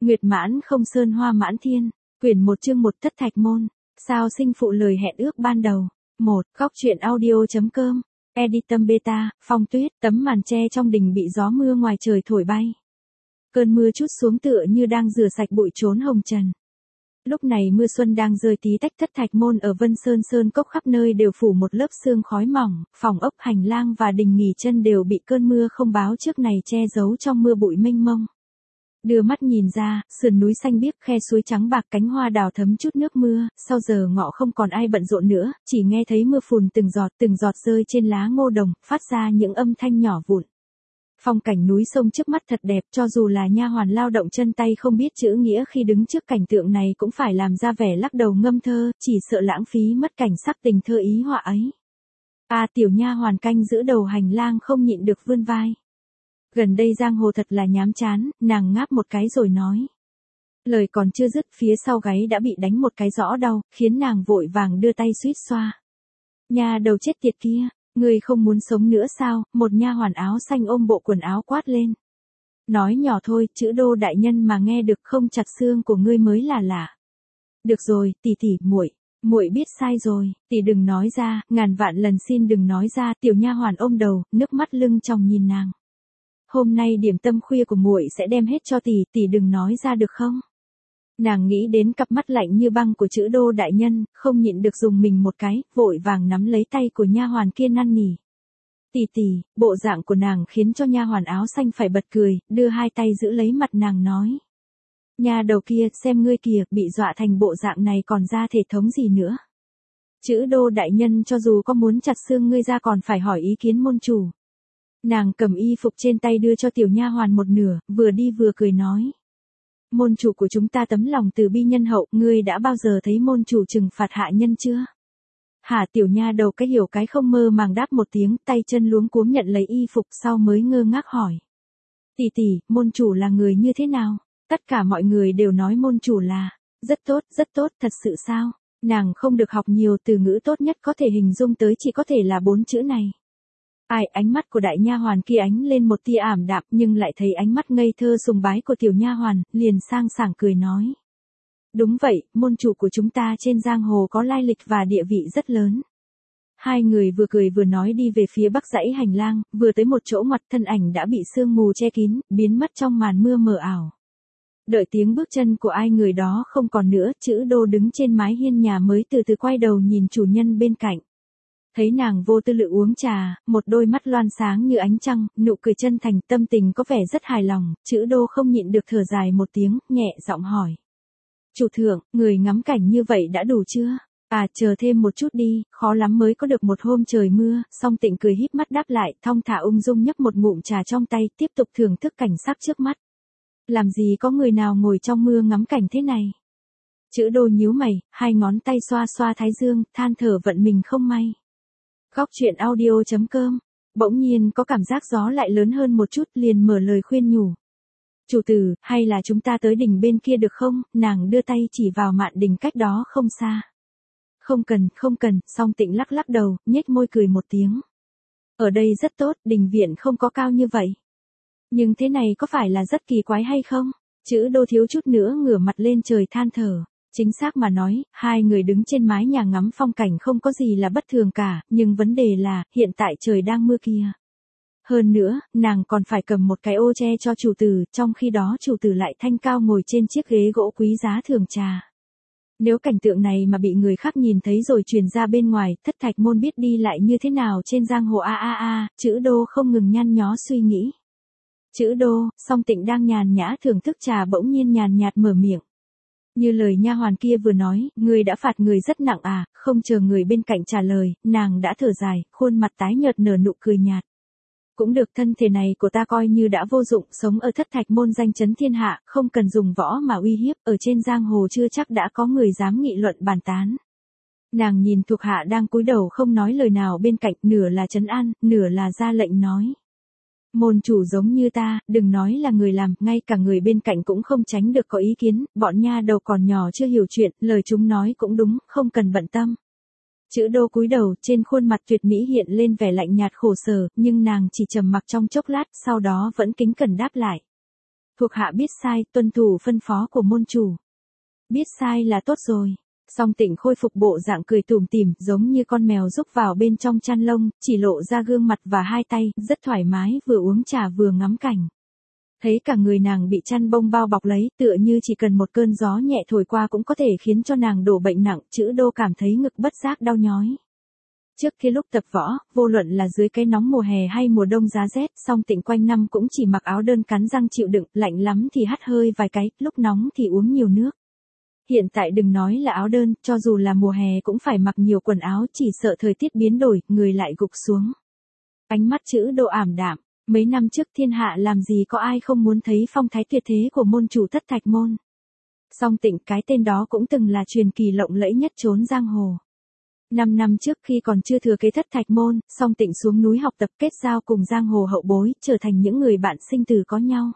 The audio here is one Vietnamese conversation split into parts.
Nguyệt mãn không sơn hoa mãn thiên, quyển 1 chương 1 thất thạch môn, sao sinh phụ lời hẹn ước ban đầu. 1. Góc truyện audio.com, Editum Beta, Phong Tuyết, tấm màn tre trong đình bị gió mưa ngoài trời thổi bay. Cơn mưa trút xuống tựa như đang rửa sạch bụi trốn hồng trần. Lúc này mưa xuân đang rơi tí tách, thất thạch môn ở Vân Sơn sơn cốc khắp nơi đều phủ một lớp sương khói mỏng, phòng ốc, hành lang và đình nghỉ chân đều bị cơn mưa không báo trước này che giấu trong mưa bụi mênh mông. Đưa mắt nhìn ra, sườn núi xanh biếc, khe suối trắng bạc, cánh hoa đào thấm chút nước mưa, sau giờ ngọ không còn ai bận rộn nữa, chỉ nghe thấy mưa phùn từng giọt rơi trên lá ngô đồng, phát ra những âm thanh nhỏ vụn. Phong cảnh núi sông trước mắt thật đẹp, cho dù là nha hoàn lao động chân tay không biết chữ nghĩa khi đứng trước cảnh tượng này cũng phải làm ra vẻ lắc đầu ngâm thơ, chỉ sợ lãng phí mất cảnh sắc tình thơ ý họa ấy. Tiểu nha hoàn canh giữ đầu hành lang không nhịn được vươn vai. Gần đây giang hồ thật là nhám chán, nàng ngáp một cái rồi nói. Lời còn chưa dứt, phía sau gáy đã bị đánh một cái rõ đau, khiến nàng vội vàng đưa tay suýt xoa. Nha đầu chết tiệt kia, ngươi không muốn sống nữa sao? Một nha hoàn áo xanh ôm bộ quần áo quát lên. Nói nhỏ thôi, chữ Đô đại nhân mà nghe được, không chặt xương của ngươi mới là lạ. Được rồi, tỷ, muội biết sai rồi, tỷ đừng nói ra, ngàn vạn lần xin đừng nói ra. Tiểu nha hoàn ôm đầu, nước mắt lưng tròng nhìn nàng. Hôm nay điểm tâm khuya của muội sẽ đem hết cho tỷ đừng nói ra được không? Nàng nghĩ đến cặp mắt lạnh như băng của chữ Đô đại nhân, không nhịn được dùng mình một cái, vội vàng nắm lấy tay của nha hoàn kia năn nỉ. Tỷ, bộ dạng của nàng khiến cho nha hoàn áo xanh phải bật cười, đưa hai tay giữ lấy mặt nàng nói. Nha đầu kia, xem ngươi kìa, bị dọa thành bộ dạng này còn ra thể thống gì nữa. Chữ Đô đại nhân cho dù có muốn chặt xương ngươi ra còn phải hỏi ý kiến môn chủ. Nàng cầm y phục trên tay đưa cho tiểu nha hoàn một nửa, vừa đi vừa cười nói. Môn chủ của chúng ta tấm lòng từ bi nhân hậu, ngươi đã bao giờ thấy môn chủ trừng phạt hạ nhân chưa? Hả? Tiểu nha đầu cái hiểu cái không, mơ màng đáp một tiếng, tay chân luống cuống nhận lấy y phục, sau mới ngơ ngác hỏi. Tỷ, môn chủ là người như thế nào? Tất cả mọi người đều nói môn chủ là rất tốt, thật sự sao? Nàng không được học nhiều, từ ngữ tốt nhất có thể hình dung tới chỉ có thể là 4 chữ này. Ánh mắt của đại nha hoàn kia ánh lên một tia ảm đạm, nhưng lại thấy ánh mắt ngây thơ sùng bái của tiểu nha hoàn, liền sang sảng cười nói. Đúng vậy, môn chủ của chúng ta trên giang hồ có lai lịch và địa vị rất lớn. Hai người vừa cười vừa nói đi về phía bắc dãy hành lang, vừa tới một chỗ ngoặt, thân ảnh đã bị sương mù che kín, biến mất trong màn mưa mờ ảo. Đợi tiếng bước chân của ai người đó không còn nữa, chữ Đô đứng trên mái hiên nhà mới từ từ quay đầu nhìn chủ nhân bên cạnh. Thấy nàng vô tư lự uống trà, một đôi mắt loan sáng như ánh trăng, nụ cười chân thành, tâm tình có vẻ rất hài lòng, chữ Đô không nhịn được thở dài một tiếng, nhẹ giọng hỏi. Chủ thượng, người ngắm cảnh như vậy đã đủ chưa? Chờ thêm một chút đi, khó lắm mới có được một hôm trời mưa. Song Tịnh cười híp mắt đáp lại, thong thả ung dung nhấp một ngụm trà trong tay, tiếp tục thưởng thức cảnh sắc trước mắt. Làm gì có người nào ngồi trong mưa ngắm cảnh thế này? Chữ Đô nhíu mày, hai ngón tay xoa xoa thái dương, than thở vận mình không may. Góc truyện audio.com, bỗng nhiên có cảm giác gió lại lớn hơn một chút, liền mở lời khuyên nhủ. Chủ tử, hay là chúng ta tới đỉnh bên kia được không? Nàng đưa tay chỉ vào mạn đỉnh cách đó không xa. Không cần, Song Tịnh lắc đầu, nhếch môi cười một tiếng. Ở đây rất tốt, đình viện không có cao như vậy. Nhưng thế này có phải là rất kỳ quái hay không? Chữ Đô thiếu chút nữa ngửa mặt lên trời than thở. Chính xác mà nói, hai người đứng trên mái nhà ngắm phong cảnh không có gì là bất thường cả, nhưng vấn đề là, hiện tại trời đang mưa kia. Hơn nữa, nàng còn phải cầm một cái ô che cho chủ tử, trong khi đó chủ tử lại thanh cao ngồi trên chiếc ghế gỗ quý giá thưởng trà. Nếu cảnh tượng này mà bị người khác nhìn thấy rồi truyền ra bên ngoài, thất thạch môn biết đi lại như thế nào trên giang hồ chữ Đô không ngừng nhăn nhó suy nghĩ. Chữ Đô, Song Tịnh đang nhàn nhã thưởng thức trà bỗng nhiên nhàn nhạt mở miệng. Như lời nha hoàn kia vừa nói, người đã phạt người rất nặng không chờ người bên cạnh trả lời, nàng đã thở dài, khuôn mặt tái nhợt nở nụ cười nhạt. Cũng được, thân thể này của ta coi như đã vô dụng, sống ở thất thạch môn danh chấn thiên hạ, không cần dùng võ mà uy hiếp, ở trên giang hồ chưa chắc đã có người dám nghị luận bàn tán. Nàng nhìn thuộc hạ đang cúi đầu không nói lời nào bên cạnh, nửa là trấn an, nửa là ra lệnh nói. Môn chủ giống như ta, đừng nói là người làm, ngay cả người bên cạnh cũng không tránh được có ý kiến, bọn nha đầu còn nhỏ chưa hiểu chuyện, lời chúng nói cũng đúng, không cần bận tâm. Chữ Đô cúi đầu, trên khuôn mặt tuyệt mỹ hiện lên vẻ lạnh nhạt khổ sở, nhưng nàng chỉ trầm mặc trong chốc lát, sau đó vẫn kính cẩn đáp lại. Thuộc hạ biết sai, tuân thủ phân phó của môn chủ. Biết sai là tốt rồi. Song Tịnh khôi phục bộ dạng cười tủm tỉm, giống như con mèo rúc vào bên trong chăn lông, chỉ lộ ra gương mặt và hai tay, rất thoải mái, vừa uống trà vừa ngắm cảnh. Thấy cả người nàng bị chăn bông bao bọc lấy, tựa như chỉ cần một cơn gió nhẹ thổi qua cũng có thể khiến cho nàng đổ bệnh nặng, Chữ Đô cảm thấy ngực bất giác đau nhói. Trước kia lúc tập võ, vô luận là dưới cái nóng mùa hè hay mùa đông giá rét, Song Tịnh quanh năm cũng chỉ mặc áo đơn cắn răng chịu đựng, lạnh lắm thì hắt hơi vài cái, lúc nóng thì uống nhiều nước. Hiện tại đừng nói là áo đơn, cho dù là mùa hè cũng phải mặc nhiều quần áo, chỉ sợ thời tiết biến đổi, người lại gục xuống. Ánh mắt Chữ Đô ảm đạm, mấy năm trước thiên hạ làm gì có ai không muốn thấy phong thái tuyệt thế của môn chủ Thất Thạch Môn. Song Tịnh, cái tên đó cũng từng là truyền kỳ lộng lẫy nhất chốn giang hồ. 5 năm trước khi còn chưa thừa kế Thất Thạch Môn, Song Tịnh xuống núi học tập kết giao cùng giang hồ hậu bối, trở thành những người bạn sinh tử có nhau.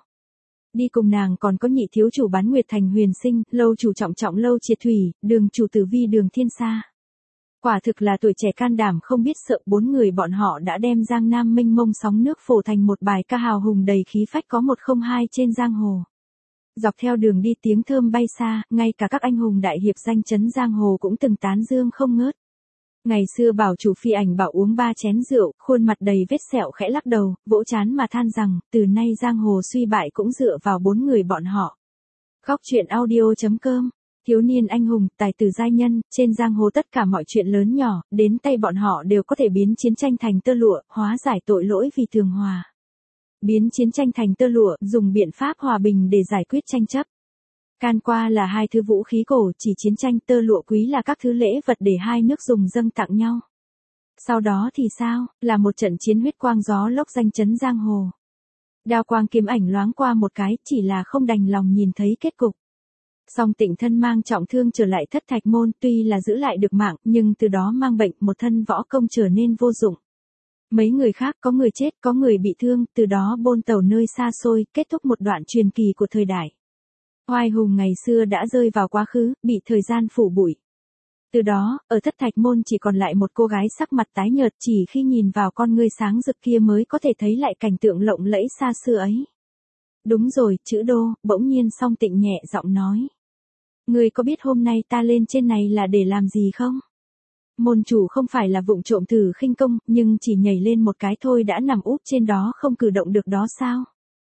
Đi cùng nàng còn có nhị thiếu chủ Bán Nguyệt Thành Huyền Sinh, lâu chủ Trọng Trọng Lâu Triệt Thủy, đường chủ Tử Vi Đường Thiên Sa. Quả thực là tuổi trẻ can đảm không biết sợ, 4 người bọn họ đã đem Giang Nam mênh mông sóng nước phổ thành một bài ca hào hùng đầy khí phách có 102 trên giang hồ. Dọc theo đường đi tiếng thơm bay xa, ngay cả các anh hùng đại hiệp danh chấn giang hồ cũng từng tán dương không ngớt. Ngày xưa bảo chủ Phi Ảnh Bảo uống 3 chén rượu, khuôn mặt đầy vết sẹo khẽ lắc đầu, vỗ trán mà than rằng, từ nay giang hồ suy bại cũng dựa vào 4 người bọn họ. Góc truyện audio.com, thiếu niên anh hùng, tài tử giai nhân, trên giang hồ tất cả mọi chuyện lớn nhỏ, đến tay bọn họ đều có thể biến chiến tranh thành tơ lụa, hóa giải tội lỗi vì tường hòa. Biến chiến tranh thành tơ lụa, dùng biện pháp hòa bình để giải quyết tranh chấp. Can qua là hai thứ vũ khí cổ, chỉ chiến tranh, tơ lụa quý là các thứ lễ vật để hai nước dùng dâng tặng nhau. Sau đó thì sao, là một trận chiến huyết quang gió lốc danh chấn giang hồ. Đao quang kiếm ảnh loáng qua một cái, chỉ là không đành lòng nhìn thấy kết cục. Song Tịnh thân mang trọng thương trở lại Thất Thạch Môn, tuy là giữ lại được mạng, nhưng từ đó mang bệnh, một thân võ công trở nên vô dụng. Mấy người khác có người chết, có người bị thương, từ đó bôn tàu nơi xa xôi, kết thúc một đoạn truyền kỳ của thời đại. Oai hùng ngày xưa đã rơi vào quá khứ, bị thời gian phủ bụi. Từ đó, ở Thất Thạch Môn chỉ còn lại một cô gái sắc mặt tái nhợt, chỉ khi nhìn vào con ngươi sáng rực kia mới có thể thấy lại cảnh tượng lộng lẫy xa xưa ấy. Đúng rồi, Chữ Đô, bỗng nhiên Song Tịnh nhẹ giọng nói. Ngươi có biết hôm nay ta lên trên này là để làm gì không? Môn chủ không phải là vụng trộm thử khinh công, nhưng chỉ nhảy lên một cái thôi đã nằm úp trên đó không cử động được đó sao?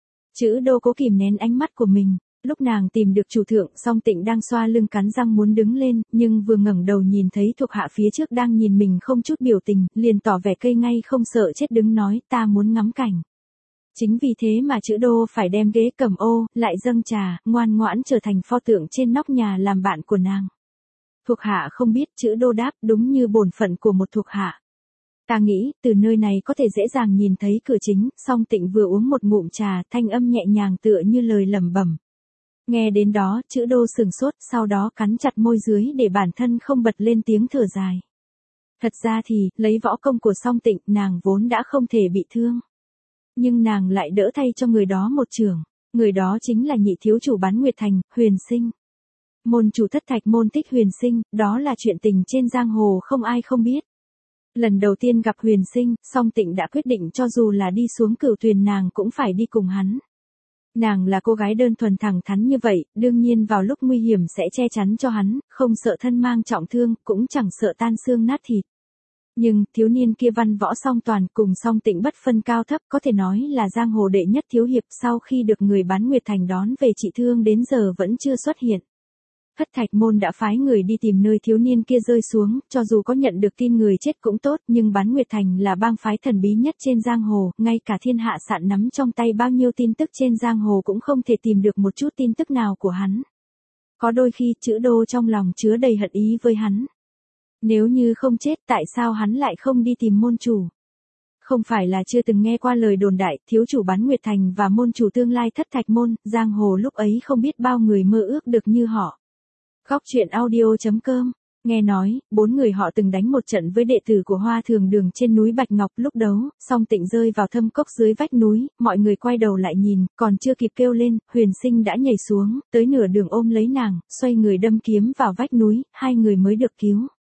Chữ Đô cố kìm nén ánh mắt của mình. Lúc nàng tìm được chủ thượng, Song Tịnh đang xoa lưng cắn răng muốn đứng lên, nhưng vừa ngẩng đầu nhìn thấy thuộc hạ phía trước đang nhìn mình không chút biểu tình, liền tỏ vẻ cây ngay không sợ chết đứng nói, ta muốn ngắm cảnh. Chính vì thế mà Chữ Đô phải đem ghế cầm ô, lại dâng trà, ngoan ngoãn trở thành pho tượng trên nóc nhà làm bạn của nàng. Thuộc hạ không biết, Chữ Đô đáp, đúng như bổn phận của một thuộc hạ. Ta nghĩ, từ nơi này có thể dễ dàng nhìn thấy cửa chính. Song Tịnh vừa uống một ngụm trà, thanh âm nhẹ nhàng tựa như lời lẩm bẩm. Nghe đến đó, Chữ Đô sừng sốt, sau đó cắn chặt môi dưới để bản thân không bật lên tiếng thở dài. Thật ra thì, lấy võ công của Song Tịnh, nàng vốn đã không thể bị thương. Nhưng nàng lại đỡ thay cho người đó một chưởng. Người đó chính là nhị thiếu chủ Bán Nguyệt Thành, Huyền Sinh. Môn chủ Thất Thạch Môn thích Huyền Sinh, đó là chuyện tình trên giang hồ không ai không biết. Lần đầu tiên gặp Huyền Sinh, Song Tịnh đã quyết định cho dù là đi xuống Cửu Tuyền nàng cũng phải đi cùng hắn. Nàng là cô gái đơn thuần thẳng thắn như vậy, đương nhiên vào lúc nguy hiểm sẽ che chắn cho hắn, không sợ thân mang trọng thương, cũng chẳng sợ tan xương nát thịt. Nhưng, thiếu niên kia văn võ song toàn cùng Song Tịnh bất phân cao thấp, có thể nói là giang hồ đệ nhất thiếu hiệp, sau khi được người Bán Nguyệt Thành đón về trị thương đến giờ vẫn chưa xuất hiện. Thất Thạch Môn đã phái người đi tìm nơi thiếu niên kia rơi xuống, cho dù có nhận được tin người chết cũng tốt, nhưng Bán Nguyệt Thành là bang phái thần bí nhất trên giang hồ, ngay cả thiên hạ sạn nắm trong tay bao nhiêu tin tức trên giang hồ cũng không thể tìm được một chút tin tức nào của hắn. Có đôi khi Chữ Đô trong lòng chứa đầy hận ý với hắn. Nếu như không chết, tại sao hắn lại không đi tìm môn chủ? Không phải là chưa từng nghe qua lời đồn đại, thiếu chủ Bán Nguyệt Thành và môn chủ tương lai Thất Thạch Môn, giang hồ lúc ấy không biết bao người mơ ước được như họ. Góc truyện audio.com, nghe nói, 4 người họ từng đánh một trận với đệ tử của Hoa Thường Đường trên núi Bạch Ngọc, lúc đấu, Song Tịnh rơi vào thâm cốc dưới vách núi, mọi người quay đầu lại nhìn, còn chưa kịp kêu lên, Huyền Sinh đã nhảy xuống, tới nửa đường ôm lấy nàng, xoay người đâm kiếm vào vách núi, hai người mới được cứu.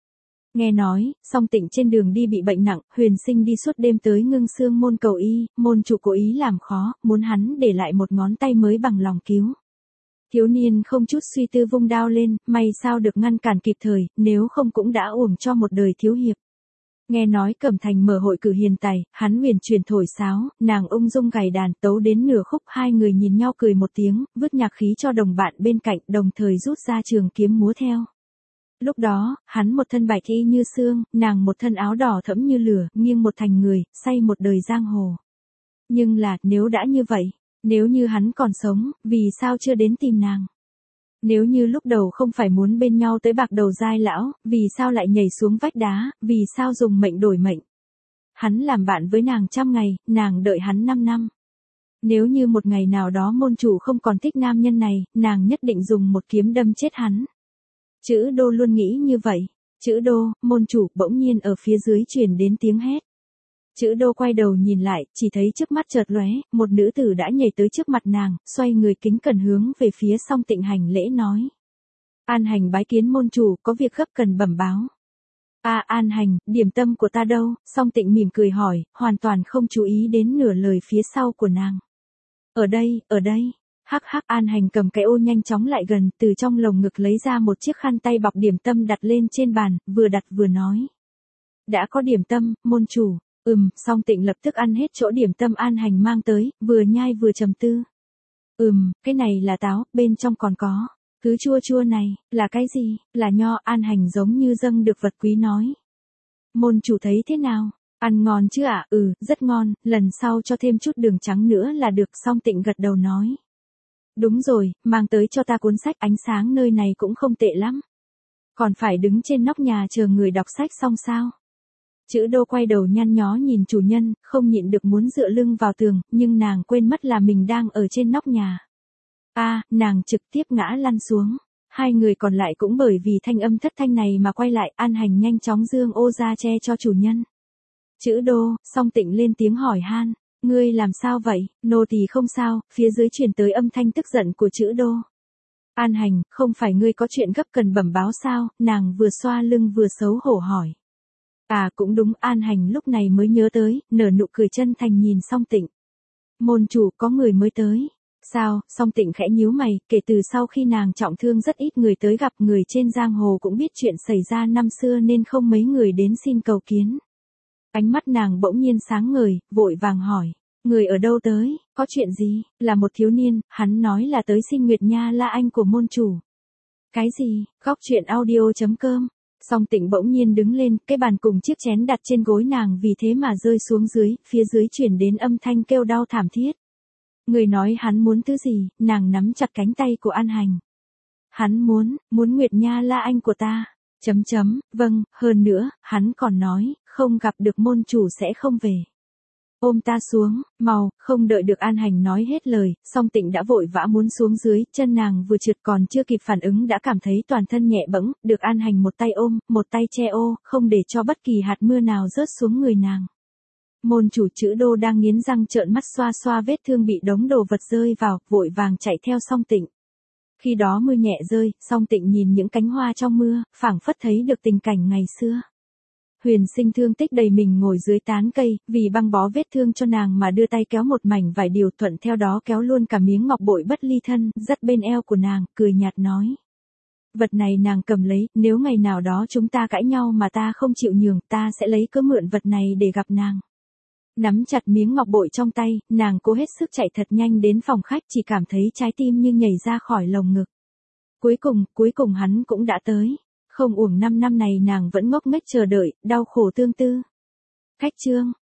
Nghe nói, Song Tịnh trên đường đi bị bệnh nặng, Huyền Sinh đi suốt đêm tới Ngưng Xương môn cầu y, môn chủ cố ý làm khó, muốn hắn để lại một ngón tay mới bằng lòng cứu. Thiếu niên không chút suy tư vung đao lên, may sao được ngăn cản kịp thời, nếu không cũng đã uổng cho một đời thiếu hiệp. Nghe nói Cẩm Thành mở hội cử hiền tài, hắn huyền truyền thổi sáo, nàng ung dung gảy đàn tấu đến nửa khúc, hai người nhìn nhau cười một tiếng, vứt nhạc khí cho đồng bạn bên cạnh, đồng thời rút ra trường kiếm múa theo. Lúc đó, hắn một thân bạch y như xương, nàng một thân áo đỏ thẫm như lửa, nghiêng một thành người, say một đời giang hồ. Nhưng là, nếu đã như vậy, nếu như hắn còn sống, vì sao chưa đến tìm nàng? Nếu như lúc đầu không phải muốn bên nhau tới bạc đầu giai lão, vì sao lại nhảy xuống vách đá, vì sao dùng mệnh đổi mệnh? Hắn làm bạn với nàng 100 ngày, nàng đợi hắn 5 năm. Nếu như một ngày nào đó môn chủ không còn thích nam nhân này, nàng nhất định dùng một kiếm đâm chết hắn. Chữ Đô luôn nghĩ như vậy. Chữ Đô, môn chủ, bỗng nhiên ở phía dưới truyền đến tiếng hét. Chữ Đô quay đầu nhìn lại, chỉ thấy trước mắt chợt lóe, một nữ tử đã nhảy tới trước mặt nàng, xoay người kính cẩn hướng về phía Song Tịnh hành lễ nói. An Hành bái kiến môn chủ, có việc gấp cần bẩm báo. An Hành, điểm tâm của ta đâu? Song Tịnh mỉm cười hỏi, hoàn toàn không chú ý đến nửa lời phía sau của nàng. Ở đây. Hắc hắc, An Hành cầm cái ô nhanh chóng lại gần, từ trong lồng ngực lấy ra một chiếc khăn tay bọc điểm tâm đặt lên trên bàn, vừa đặt vừa nói. Đã có điểm tâm, môn chủ. Song Tịnh lập tức ăn hết chỗ điểm tâm An Hành mang tới, vừa nhai vừa trầm tư. Cái này là táo, bên trong còn có. Thứ chua chua này, là cái gì? Là nho. An Hành giống như dâng được vật quý nói. Môn chủ thấy thế nào? Ăn ngon chứ ạ? Rất ngon, lần sau cho thêm chút đường trắng nữa là được. Song Tịnh gật đầu nói. Đúng rồi, mang tới cho ta cuốn sách, ánh sáng nơi này cũng không tệ lắm. Còn phải đứng trên nóc nhà chờ người đọc sách xong sao? Chữ Đô quay đầu nhăn nhó nhìn chủ nhân, không nhịn được muốn dựa lưng vào tường, nhưng nàng quên mất là mình đang ở trên nóc nhà. Nàng trực tiếp ngã lăn xuống. Hai người còn lại cũng bởi vì thanh âm thất thanh này mà quay lại. An Hành nhanh chóng dương ô ra che cho chủ nhân. Chữ Đô, Song Tịnh lên tiếng hỏi han. Ngươi làm sao vậy? Nô tỳ không sao. Phía dưới truyền tới âm thanh tức giận của chữ Đô. An Hành, không phải ngươi có chuyện gấp cần bẩm báo sao? Nàng vừa xoa lưng vừa xấu hổ hỏi. Cũng đúng. An Hành lúc này mới nhớ tới, nở nụ cười chân thành nhìn Song Tịnh. Môn chủ, có người mới tới. Sao? Song Tịnh khẽ nhíu mày, kể từ sau khi nàng trọng thương rất ít người tới gặp, người trên giang hồ cũng biết chuyện xảy ra năm xưa nên không mấy người đến xin cầu kiến. Ánh mắt nàng bỗng nhiên sáng ngời, vội vàng hỏi. Người ở đâu tới? Có chuyện gì? Là một thiếu niên, hắn nói là tới xin Nguyệt Nha La Anh của môn chủ. Cái gì? Góc truyện audio.com. Song Tịnh bỗng nhiên đứng lên, cái bàn cùng chiếc chén đặt trên gối nàng vì thế mà rơi xuống dưới, phía dưới chuyển đến âm thanh kêu đau thảm thiết. Người nói hắn muốn thứ gì? Nàng nắm chặt cánh tay của An Hành. Hắn muốn Nguyệt Nha La Anh của ta. Vâng, hơn nữa, hắn còn nói, không gặp được môn chủ sẽ không về. Ôm ta xuống, mau. Không đợi được An Hành nói hết lời, Song Tịnh đã vội vã muốn xuống dưới, chân nàng vừa trượt còn chưa kịp phản ứng đã cảm thấy toàn thân nhẹ bẫng, được An Hành một tay ôm, một tay che ô, không để cho bất kỳ hạt mưa nào rớt xuống người nàng. Môn chủ chữ Đô đang nghiến răng trợn mắt xoa xoa vết thương bị đống đồ vật rơi vào, vội vàng chạy theo Song Tịnh. Khi đó mưa nhẹ rơi, Song Tịnh nhìn những cánh hoa trong mưa, phảng phất thấy được tình cảnh ngày xưa. Huyền Sinh thương tích đầy mình ngồi dưới tán cây, vì băng bó vết thương cho nàng mà đưa tay kéo một mảnh vải điều, thuận theo đó kéo luôn cả miếng ngọc bội bất ly thân, dắt bên eo của nàng, cười nhạt nói. Vật này nàng cầm lấy, nếu ngày nào đó chúng ta cãi nhau mà ta không chịu nhường, ta sẽ lấy cớ mượn vật này để gặp nàng. Nắm chặt miếng ngọc bội trong tay, nàng cố hết sức chạy thật nhanh đến phòng khách, chỉ cảm thấy trái tim như nhảy ra khỏi lồng ngực. Cuối cùng hắn cũng đã tới. Không uổng 5 năm này nàng vẫn ngốc nghếch chờ đợi, đau khổ tương tư. Khách chương.